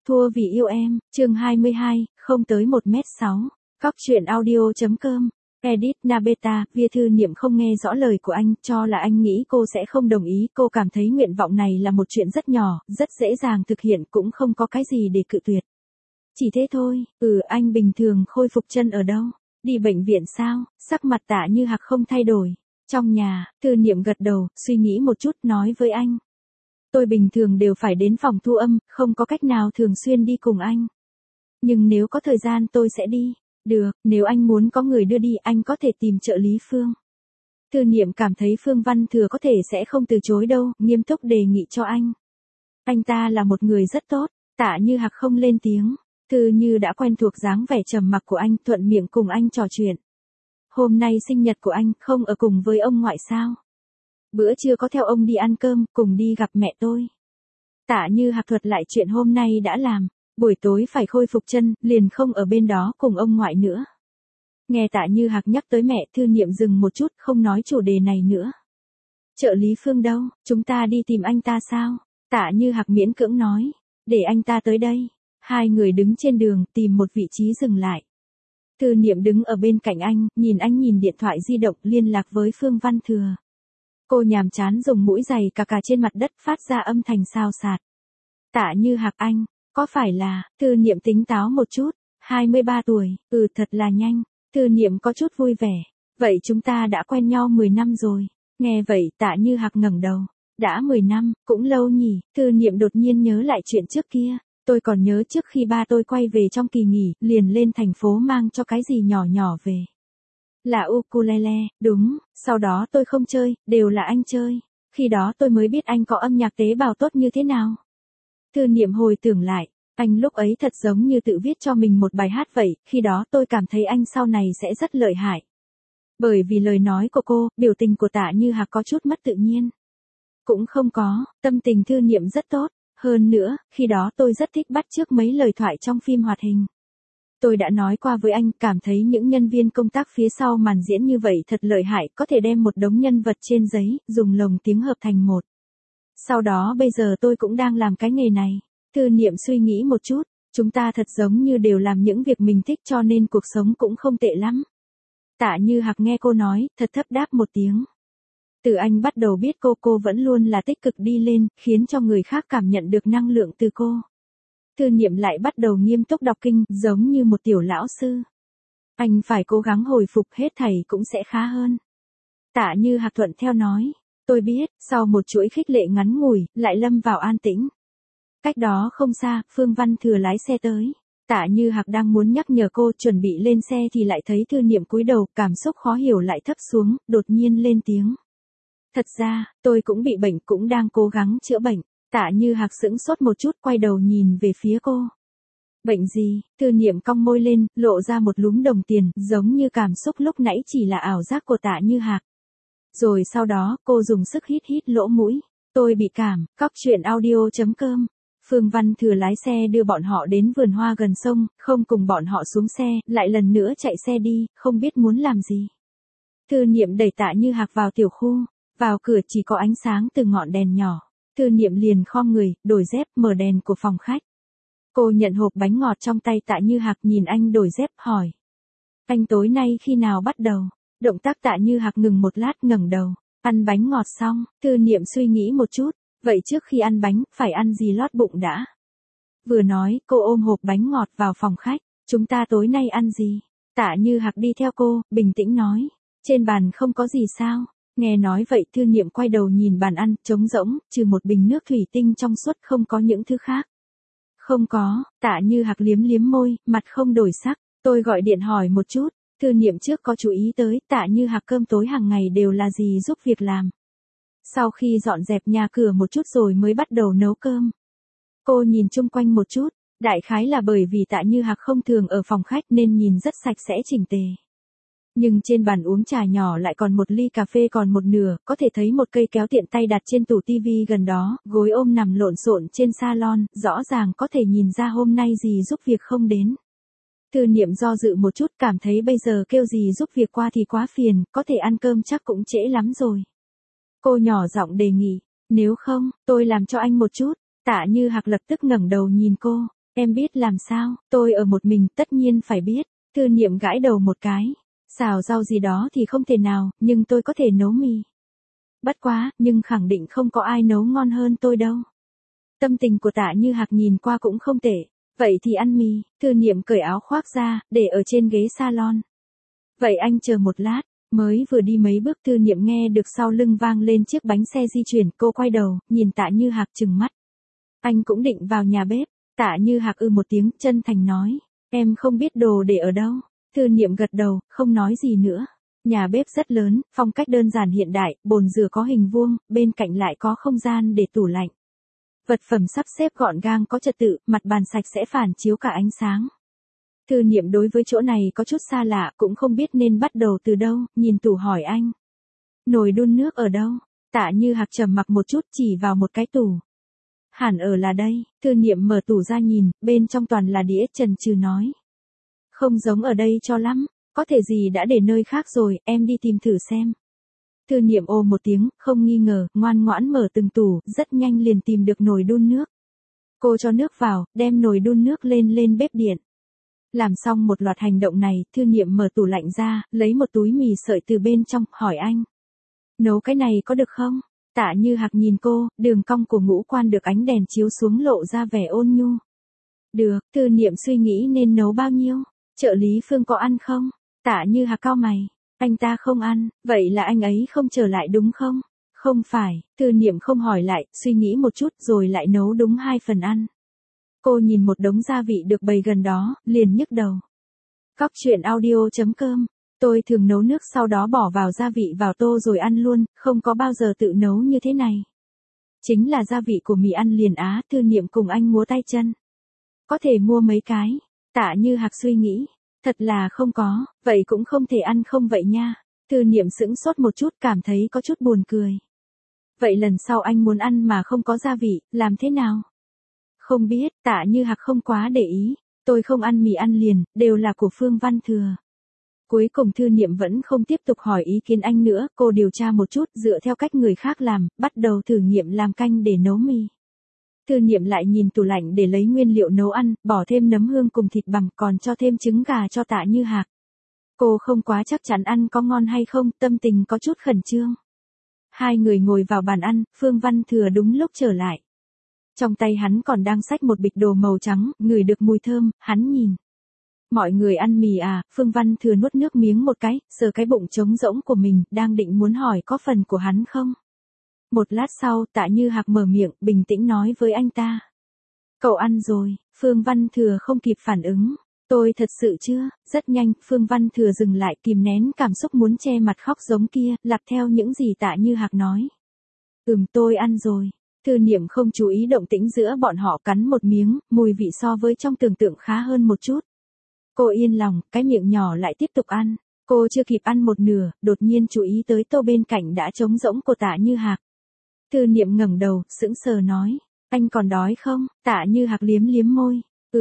Thua vì yêu em, chương 22, không tới 1m6. Cóc truyện audio.com. Edit Nabeta, Via Thư Niệm không nghe rõ lời của anh, cho là anh nghĩ cô sẽ không đồng ý. Cô cảm thấy nguyện vọng này là một chuyện rất nhỏ, rất dễ dàng thực hiện, cũng không có cái gì để cự tuyệt. Chỉ thế thôi. Anh bình thường khôi phục chân ở đâu? Đi bệnh viện sao? Sắc mặt Tạ Như Hạc không thay đổi. Trong nhà, Thư Niệm gật đầu, suy nghĩ một chút nói với anh. Tôi bình thường đều phải đến phòng thu âm, không có cách nào thường xuyên đi cùng anh. Nhưng nếu có thời gian tôi sẽ đi. Được, nếu anh muốn có người đưa đi, anh có thể tìm trợ lý Phương. Thư Niệm cảm thấy Phương Văn Thừa có thể sẽ không từ chối đâu, nghiêm túc đề nghị cho anh. Anh ta là một người rất tốt. Tạ Như Hạc không lên tiếng. Thư Như đã quen thuộc dáng vẻ trầm mặc của anh, thuận miệng cùng anh trò chuyện. Hôm nay sinh nhật của anh, không ở cùng với ông ngoại sao? Bữa trưa có theo ông đi ăn cơm, cùng đi gặp mẹ tôi. Tạ Như Hạc thuật lại chuyện hôm nay đã làm. Buổi tối phải khôi phục chân, liền không ở bên đó cùng ông ngoại nữa. Nghe Tạ Như Hạc nhắc tới mẹ, Thư Niệm dừng một chút, không nói chủ đề này nữa. Trợ lý Phương đâu, chúng ta đi tìm anh ta sao? Tạ Như Hạc miễn cưỡng nói. Để anh ta tới đây. Hai người đứng trên đường, tìm một vị trí dừng lại. Thư Niệm đứng ở bên cạnh anh, nhìn điện thoại di động liên lạc với Phương Văn Thừa. Cô nhàm chán dùng mũi giày cà trên mặt đất phát ra âm thanh xào xạc. Tạ Như Hạc anh, có phải là, Thư Niệm tính táo một chút, 23 tuổi, thật là nhanh. Thư Niệm có chút vui vẻ. Vậy chúng ta đã quen nhau 10 năm rồi. Nghe vậy Tạ Như Hạc ngẩng đầu. Đã 10 năm, cũng lâu nhỉ. Thư Niệm đột nhiên nhớ lại chuyện trước kia. Tôi còn nhớ trước khi ba tôi quay về trong kỳ nghỉ, liền lên thành phố mang cho cái gì nhỏ nhỏ về. Là ukulele, đúng, sau đó tôi không chơi, đều là anh chơi. Khi đó tôi mới biết anh có âm nhạc tế bào tốt như thế nào. Thư Niệm hồi tưởng lại, anh lúc ấy thật giống như tự viết cho mình một bài hát vậy, khi đó tôi cảm thấy anh sau này sẽ rất lợi hại. Bởi vì lời nói của cô, biểu tình của Tạ Như Hạc có chút mất tự nhiên. Cũng không có, tâm tình Thư Niệm rất tốt. Hơn nữa, khi đó tôi rất thích bắt chước mấy lời thoại trong phim hoạt hình. Tôi đã nói qua với anh, cảm thấy những nhân viên công tác phía sau màn diễn như vậy thật lợi hại, có thể đem một đống nhân vật trên giấy, dùng lồng tiếng hợp thành một. Sau đó bây giờ tôi cũng đang làm cái nghề này. Thư Niệm suy nghĩ một chút, chúng ta thật giống như đều làm những việc mình thích cho nên cuộc sống cũng không tệ lắm. Tạ Như Hạc nghe cô nói, thật thấp đáp một tiếng. Từ anh bắt đầu biết cô vẫn luôn là tích cực đi lên, khiến cho người khác cảm nhận được năng lượng từ cô. Thư Niệm lại bắt đầu nghiêm túc đọc kinh, giống như một tiểu lão sư. Anh phải cố gắng hồi phục, hết thảy cũng sẽ khá hơn. Tạ Như Hạc thuận theo nói. Tôi biết, sau một chuỗi khích lệ ngắn ngủi, lại lâm vào an tĩnh. Cách đó không xa, Phương Văn Thừa lái xe tới. Tạ Như Hạc đang muốn nhắc nhở cô chuẩn bị lên xe thì lại thấy Thư Niệm cúi đầu, cảm xúc khó hiểu lại thấp xuống, đột nhiên lên tiếng. Thật ra, tôi cũng bị bệnh, cũng đang cố gắng chữa bệnh. Tạ Như Hạc sững sốt một chút, quay đầu nhìn về phía cô. Bệnh gì? Thư Niệm cong môi lên, lộ ra một lúm đồng tiền, giống như cảm xúc lúc nãy chỉ là ảo giác của Tạ Như Hạc. Rồi sau đó, cô dùng sức hít lỗ mũi. Tôi bị cảm. Cóc truyện audio.com. Phương Văn Thừa lái xe đưa bọn họ đến vườn hoa gần sông, không cùng bọn họ xuống xe, lại lần nữa chạy xe đi, không biết muốn làm gì. Thư Niệm đẩy Tạ Như Hạc vào tiểu khu. Vào cửa chỉ có ánh sáng từ ngọn đèn nhỏ. Thư Niệm liền khom người, đổi dép, mở đèn của phòng khách. Cô nhận hộp bánh ngọt trong tay Tạ Như Hạc, nhìn anh đổi dép, hỏi. Anh tối nay khi nào bắt đầu? Động tác Tạ Như Hạc ngừng một lát, ngẩng đầu. Ăn bánh ngọt xong, Thư Niệm suy nghĩ một chút. Vậy trước khi ăn bánh, phải ăn gì lót bụng đã? Vừa nói, cô ôm hộp bánh ngọt vào phòng khách. Chúng ta tối nay ăn gì? Tạ Như Hạc đi theo cô, bình tĩnh nói. Trên bàn không có gì sao? Nghe nói vậy Thư Niệm quay đầu nhìn bàn ăn, trống rỗng, trừ một bình nước thủy tinh trong suốt, không có những thứ khác. Không có. Tạ Như Hạc liếm môi, mặt không đổi sắc. Tôi gọi điện hỏi một chút. Thư Niệm trước có chú ý tới, Tạ Như Hạc cơm tối hàng ngày đều là gì giúp việc làm. Sau khi dọn dẹp nhà cửa một chút rồi mới bắt đầu nấu cơm. Cô nhìn chung quanh một chút, đại khái là bởi vì Tạ Như Hạc không thường ở phòng khách nên nhìn rất sạch sẽ chỉnh tề. Nhưng trên bàn uống trà nhỏ lại còn một ly cà phê còn một nửa, có thể thấy một cây kéo tiện tay đặt trên tủ tivi gần đó, gối ôm nằm lộn xộn trên salon, rõ ràng có thể nhìn ra hôm nay gì giúp việc không đến. Thư Niệm do dự một chút, cảm thấy bây giờ kêu gì giúp việc qua thì quá phiền, có thể ăn cơm chắc cũng trễ lắm rồi. Cô nhỏ giọng đề nghị, nếu không, tôi làm cho anh một chút. Tạ Như Hạc lập tức ngẩng đầu nhìn cô. Em biết làm sao, tôi ở một mình, tất nhiên phải biết. Thư niệm gãi đầu một cái. Xào rau gì đó thì không thể nào, nhưng tôi có thể nấu mì. Bất quá, nhưng khẳng định không có ai nấu ngon hơn tôi đâu. Tâm tình của Tạ Như Hạc nhìn qua cũng không tệ. Vậy thì ăn mì, Thư niệm cởi áo khoác ra, để ở trên ghế salon. Vậy anh chờ một lát, mới vừa đi mấy bước Thư niệm nghe được sau lưng vang lên chiếc bánh xe di chuyển, cô quay đầu, nhìn Tạ Như Hạc trừng mắt. Anh cũng định vào nhà bếp, Tạ Như Hạc một tiếng, chân thành nói, em không biết đồ để ở đâu. Thư niệm gật đầu, không nói gì nữa. Nhà bếp rất lớn, phong cách đơn giản hiện đại, bồn rửa có hình vuông, bên cạnh lại có không gian để tủ lạnh. Vật phẩm sắp xếp gọn gàng có trật tự, mặt bàn sạch sẽ phản chiếu cả ánh sáng. Thư niệm đối với chỗ này có chút xa lạ, cũng không biết nên bắt đầu từ đâu, nhìn tủ hỏi anh. Nồi đun nước ở đâu? Tạ Như Hạc trầm mặc một chút, chỉ vào một cái tủ. Hẳn ở là đây. Thư niệm mở tủ ra nhìn, bên trong toàn là đĩa, chần chừ nói. Không giống ở đây cho lắm, có thể gì đã để nơi khác rồi, em đi tìm thử xem. Thư niệm ồ một tiếng, không nghi ngờ, ngoan ngoãn mở từng tủ, rất nhanh liền tìm được nồi đun nước. Cô cho nước vào, đem nồi đun nước lên bếp điện. Làm xong một loạt hành động này, Thư niệm mở tủ lạnh ra, lấy một túi mì sợi từ bên trong, hỏi anh. Nấu cái này có được không? Tạ Như Hạc nhìn cô, đường cong của ngũ quan được ánh đèn chiếu xuống lộ ra vẻ ôn nhu. Được, Thư niệm suy nghĩ nên nấu bao nhiêu? Trợ lý Phương có ăn không? Tạ Như Hạc cau mày. Anh ta không ăn, vậy là anh ấy không trở lại đúng không? Không phải, Thư niệm không hỏi lại, suy nghĩ một chút rồi lại nấu đúng 2 phần ăn. Cô nhìn một đống gia vị được bày gần đó, liền nhức đầu. Cóc truyện audio.com. Tôi thường nấu nước sau đó bỏ vào gia vị vào tô rồi ăn luôn, không có bao giờ tự nấu như thế này. Chính là gia vị của mì ăn liền á, Thư niệm cùng anh múa tay chân. Có thể mua mấy cái. Tạ Như Hạc suy nghĩ. Thật là không có, vậy cũng không thể ăn không vậy nha. Thư niệm sững sốt một chút, cảm thấy có chút buồn cười. Vậy lần sau anh muốn ăn mà không có gia vị, làm thế nào? Không biết, Tạ Như Hạc không quá để ý. Tôi không ăn mì ăn liền, đều là của Phương Văn Thừa. Cuối cùng Thư niệm vẫn không tiếp tục hỏi ý kiến anh nữa, cô điều tra một chút dựa theo cách người khác làm, bắt đầu thử nghiệm làm canh để nấu mì. Thư niệm lại nhìn tủ lạnh để lấy nguyên liệu nấu ăn, bỏ thêm nấm hương cùng thịt bằm, còn cho thêm trứng gà cho Tạ Như Hạc. Cô không quá chắc chắn ăn có ngon hay không, tâm tình có chút khẩn trương. Hai người ngồi vào bàn ăn, Phương Văn Thừa đúng lúc trở lại. Trong tay hắn còn đang xách một bịch đồ màu trắng, ngửi được mùi thơm, hắn nhìn. Mọi người ăn mì à? Phương Văn Thừa nuốt nước miếng một cái, sờ cái bụng trống rỗng của mình, đang định muốn hỏi có phần của hắn không. Một lát sau, Tạ Như Hạc mở miệng, bình tĩnh nói với anh ta. Cậu ăn rồi. Phương Văn Thừa không kịp phản ứng. Tôi thật sự chưa? Rất nhanh, Phương Văn Thừa dừng lại, kìm nén cảm xúc muốn che mặt khóc giống kia, lặp theo những gì Tạ Như Hạc nói. Tôi ăn rồi. Thư niệm không chú ý động tĩnh giữa bọn họ, cắn một miếng, mùi vị so với trong tưởng tượng khá hơn một chút. Cô yên lòng, cái miệng nhỏ lại tiếp tục ăn. Cô chưa kịp ăn một nửa, đột nhiên chú ý tới tô bên cạnh đã trống rỗng của Tạ Như Hạc. Thư niệm ngẩng đầu, sững sờ nói. Anh còn đói không? Tạ Như Hạc liếm liếm môi.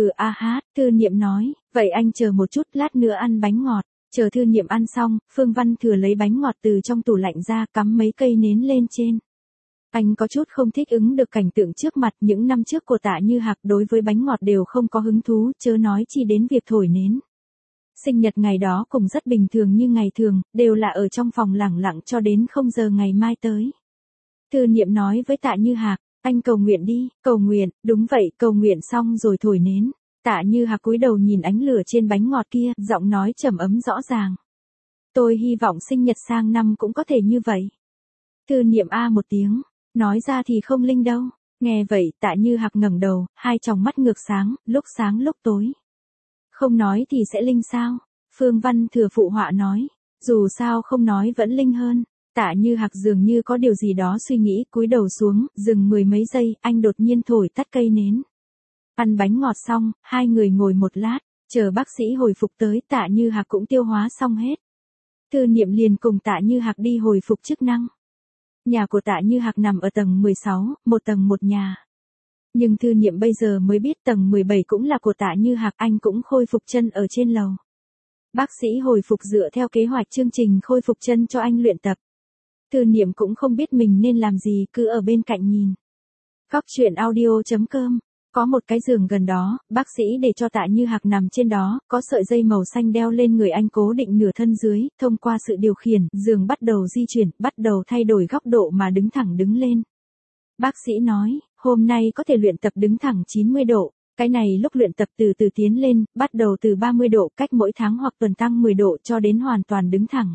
Thư niệm nói. Vậy anh chờ một chút, lát nữa ăn bánh ngọt. Chờ Thư niệm ăn xong, Phương Văn Thừa lấy bánh ngọt từ trong tủ lạnh ra, cắm mấy cây nến lên trên. Anh có chút không thích ứng được cảnh tượng trước mặt, những năm trước của Tạ Như Hạc đối với bánh ngọt đều không có hứng thú, chớ nói chi đến việc thổi nến. Sinh nhật ngày đó cũng rất bình thường như ngày thường, đều là ở trong phòng lẳng lặng cho đến 0 giờ ngày mai tới. Thư niệm nói với Tạ Như Hạc, anh cầu nguyện đi. Cầu nguyện? Đúng vậy, cầu nguyện xong rồi thổi nến. Tạ Như Hạc cúi đầu nhìn ánh lửa trên bánh ngọt kia, giọng nói trầm ấm rõ ràng. Tôi hy vọng sinh nhật sang năm cũng có thể như vậy. Thư niệm a một tiếng. Nói ra thì không linh đâu. Nghe vậy, Tạ Như Hạc ngẩng đầu, hai tròng mắt ngược sáng lúc tối. Không nói thì sẽ linh sao? Phương Văn Thừa phụ họa nói. Dù sao không nói vẫn linh hơn. Tạ Như Hạc dường như có điều gì đó suy nghĩ, cúi đầu xuống, dừng 10 mấy giây, anh đột nhiên thổi tắt cây nến. Ăn bánh ngọt xong, hai người ngồi một lát, chờ bác sĩ hồi phục tới, Tạ Như Hạc cũng tiêu hóa xong hết. Thư niệm liền cùng Tạ Như Hạc đi hồi phục chức năng. Nhà của Tạ Như Hạc nằm ở tầng 16, một tầng một nhà. Nhưng Thư niệm bây giờ mới biết tầng 17 cũng là của Tạ Như Hạc, anh cũng khôi phục chân ở trên lầu. Bác sĩ hồi phục dựa theo kế hoạch chương trình khôi phục chân cho anh luyện tập. Thư niệm cũng không biết mình nên làm gì, cứ ở bên cạnh nhìn. Cóc truyện audio.com Có một cái giường gần đó, bác sĩ để cho Tạ Như Hạc nằm trên đó, có sợi dây màu xanh đeo lên người anh cố định nửa thân dưới, thông qua sự điều khiển, giường bắt đầu di chuyển, bắt đầu thay đổi góc độ mà đứng thẳng đứng lên. Bác sĩ nói, hôm nay có thể luyện tập đứng thẳng 90 độ. Cái này lúc luyện tập từ từ tiến lên, bắt đầu từ 30 độ cách mỗi tháng hoặc tuần tăng 10 độ cho đến hoàn toàn đứng thẳng.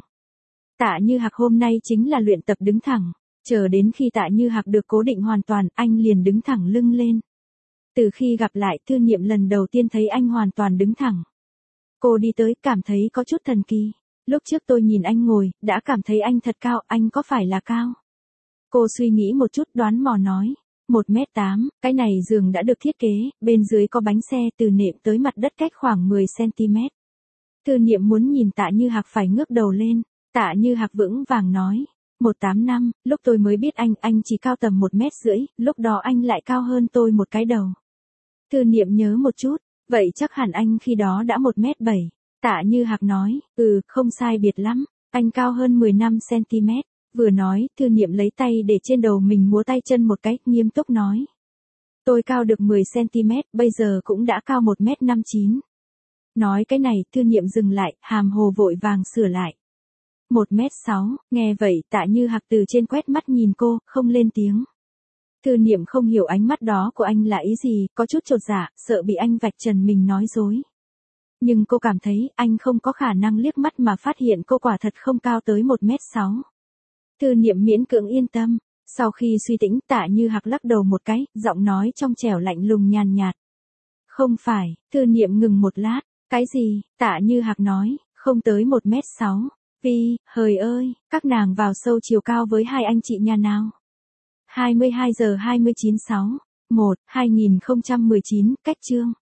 Tạ Như Hạc hôm nay chính là luyện tập đứng thẳng. Chờ đến khi Tạ Như Hạc được cố định hoàn toàn, anh liền đứng thẳng lưng lên. Từ khi gặp lại, Thư Niệm lần đầu tiên thấy anh hoàn toàn đứng thẳng. Cô đi tới, cảm thấy có chút thần kỳ. Lúc trước tôi nhìn anh ngồi, đã cảm thấy anh thật cao, anh có phải là cao? Cô suy nghĩ một chút đoán mò nói. 1m8, cái này giường đã được thiết kế, bên dưới có bánh xe từ nệm tới mặt đất cách khoảng 10cm. Thư Niệm muốn nhìn Tạ Như Hạc phải ngước đầu lên. Tạ Như Hạc vững vàng nói. 185, lúc tôi mới biết anh chỉ cao tầm 1,5 m, lúc đó anh lại cao hơn tôi một cái đầu. Thư Niệm nhớ một chút, vậy chắc hẳn anh khi đó đã 1,7 m. Tạ Như Hạc nói, không sai biệt lắm, anh cao hơn 15cm. Vừa nói, Thư Niệm lấy tay để trên đầu mình múa tay chân một cái, nghiêm túc nói. Tôi cao được 10cm, bây giờ cũng đã cao 1,59 m. Nói cái này, Thư Niệm dừng lại, hàm hồ vội vàng sửa lại. 1,6 m, nghe vậy Tạ Như Hạc từ trên quét mắt nhìn cô, không lên tiếng. Thư Niệm không hiểu ánh mắt đó của anh là ý gì, có chút chột dạ, sợ bị anh vạch trần mình nói dối. Nhưng cô cảm thấy anh không có khả năng liếc mắt mà phát hiện cô quả thật không cao tới 1,6 m. Thư Niệm miễn cưỡng yên tâm. Sau khi suy tĩnh, Tạ Như Hạc lắc đầu một cái, giọng nói trong trẻo lạnh lùng nhàn nhạt. Không phải. Thư Niệm ngừng một lát. Cái gì? Tạ Như Hạc nói, không tới 1,6 m. Vì, hời ơi, các nàng vào sâu chiều cao với hai anh chị nhà nào? 22 giờ 29 6. 1, 2019, cách chương.